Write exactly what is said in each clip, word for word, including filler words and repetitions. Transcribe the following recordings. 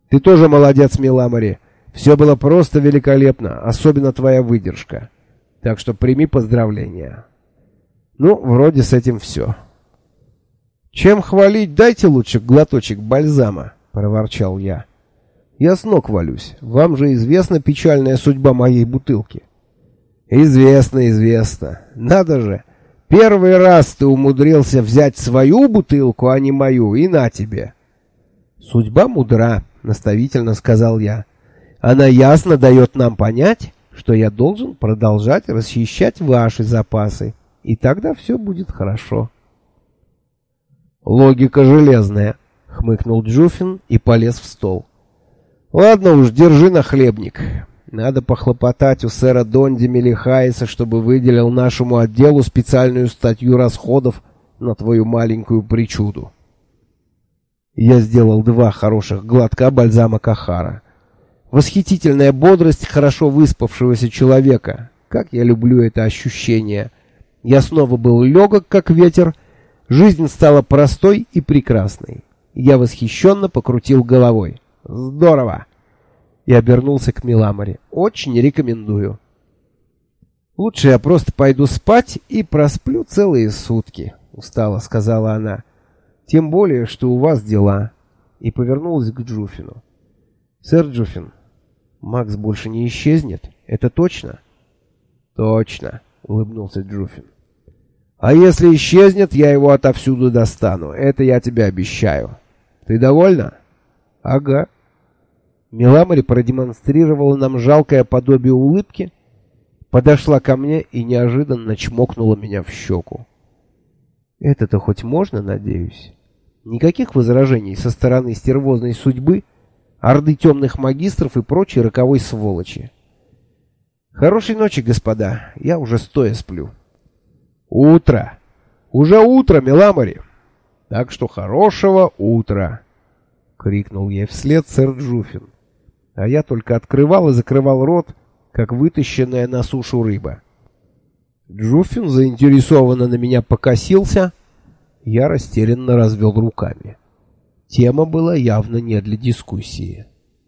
Ты тоже молодец, Миламори. Все было просто великолепно, особенно твоя выдержка. Так что прими поздравления. Ну, вроде с этим все. Чем хвалить, дайте лучше глоточек бальзама, проворчал я. Я с ног валюсь. Вам же известна печальная судьба моей бутылки. Известно, известно. Надо же. Первый раз ты умудрился взять свою бутылку, а не мою, и на тебе. Судьба мудра, наставительно сказал я. Она ясно дает нам понять, что я должен продолжать расчищать ваши запасы, и тогда все будет хорошо. Логика железная, хмыкнул Джуфин и полез в стол. Ладно уж, держи нахлебник. Надо похлопотать у сэра Донди Мелихайса, чтобы выделил нашему отделу специальную статью расходов на твою маленькую причуду. Я сделал два хороших глотка бальзама Кахара. Восхитительная бодрость хорошо выспавшегося человека. Как я люблю это ощущение. Я снова был легок, как ветер. Жизнь стала простой и прекрасной. Я восхищенно покрутил головой. Здорово! И обернулся к Миламори. Очень рекомендую. Лучше я просто пойду спать и просплю целые сутки, устало сказала она. Тем более, что у вас дела. И повернулась к Джуфину. Сэр Джуфин, Макс больше не исчезнет? Это точно? Точно, улыбнулся Джуфин. А если исчезнет, я его отовсюду достану. Это я тебе обещаю. Ты довольна? Ага. Миламори продемонстрировала нам жалкое подобие улыбки, подошла ко мне и неожиданно чмокнула меня в щеку. Это-то хоть можно, надеюсь? Никаких возражений со стороны стервозной судьбы, орды темных магистров и прочей роковой сволочи. Хорошей ночи, господа. Я уже стоя сплю. Утро. Уже утро, Миламори. Так что хорошего утра, крикнул ей вслед сэр Джуфин. А я только открывал и закрывал рот, как вытащенная на сушу рыба. Джуфин заинтересованно на меня покосился, я растерянно развел руками. Тема была явно не для дискуссии.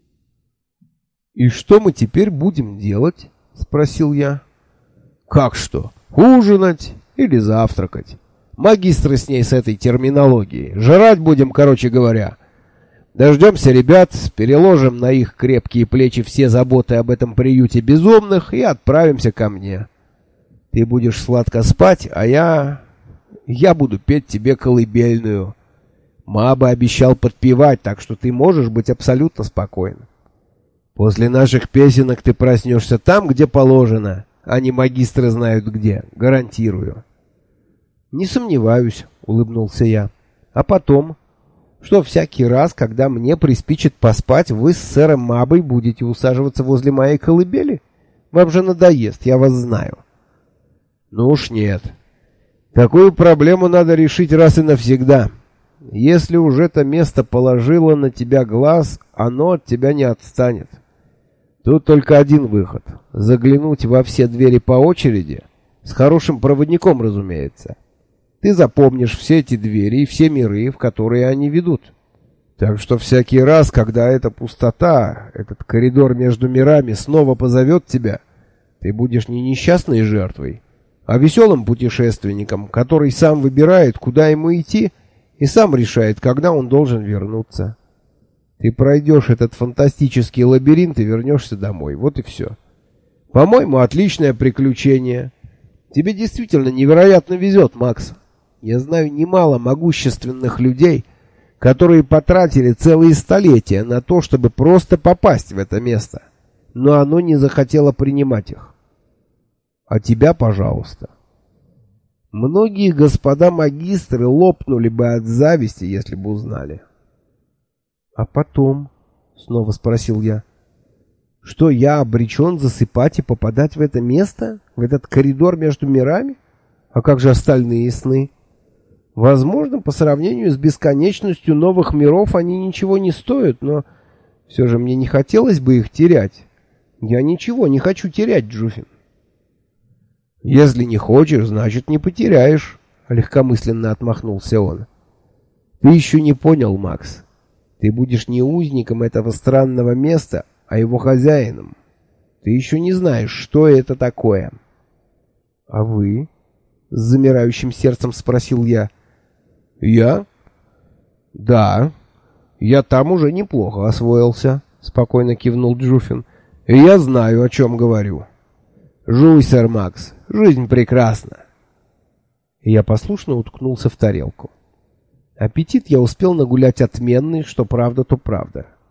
«И что мы теперь будем делать?» — спросил я. «Как что? Ужинать или завтракать? Магистры с ней с этой терминологией. Жрать будем, короче говоря. Дождемся ребят, переложим на их крепкие плечи все заботы об этом приюте безумных и отправимся ко мне. Ты будешь сладко спать, а я... я буду петь тебе колыбельную. Маба обещал подпевать, так что ты можешь быть абсолютно спокоен. После наших песенок ты проснешься там, где положено, а не магистры знают где, гарантирую». «Не сомневаюсь», — улыбнулся я. «А потом... что всякий раз, когда мне приспичит поспать, вы с сэром Мабой будете усаживаться возле моей колыбели? Вам же надоест, я вас знаю». «Ну уж нет. Такую проблему надо решить раз и навсегда. Если уж это место положило на тебя глаз, оно от тебя не отстанет. Тут только один выход — заглянуть во все двери по очереди, с хорошим проводником, разумеется. Ты запомнишь все эти двери и все миры, в которые они ведут. Так что всякий раз, когда эта пустота, этот коридор между мирами снова позовет тебя, ты будешь не несчастной жертвой, а веселым путешественником, который сам выбирает, куда ему идти, и сам решает, когда он должен вернуться. Ты пройдешь этот фантастический лабиринт и вернешься домой. Вот и все. По-моему, отличное приключение. Тебе действительно невероятно везет, Макс. Я знаю немало могущественных людей, которые потратили целые столетия на то, чтобы просто попасть в это место, но оно не захотело принимать их. А тебя, пожалуйста. Многие господа магистры лопнули бы от зависти, если бы узнали. А потом, снова спросил я, что я обречен засыпать и попадать в это место, в этот коридор между мирами? А как же остальные сны? Возможно, по сравнению с бесконечностью новых миров они ничего не стоят, но все же мне не хотелось бы их терять. Я ничего не хочу терять, Джуфин. Если не хочешь, значит не потеряешь, легкомысленно отмахнулся он. Ты еще не понял, Макс. Ты будешь не узником этого странного места, а его хозяином. Ты еще не знаешь, что это такое. — А вы? — с замирающим сердцем спросил я. — Я? — Да. Я там уже неплохо освоился, — спокойно кивнул Джуфин. — И я знаю, о чем говорю. Жуй, сэр Макс, жизнь прекрасна. Я послушно уткнулся в тарелку. Аппетит я успел нагулять отменный, что правда, то правда.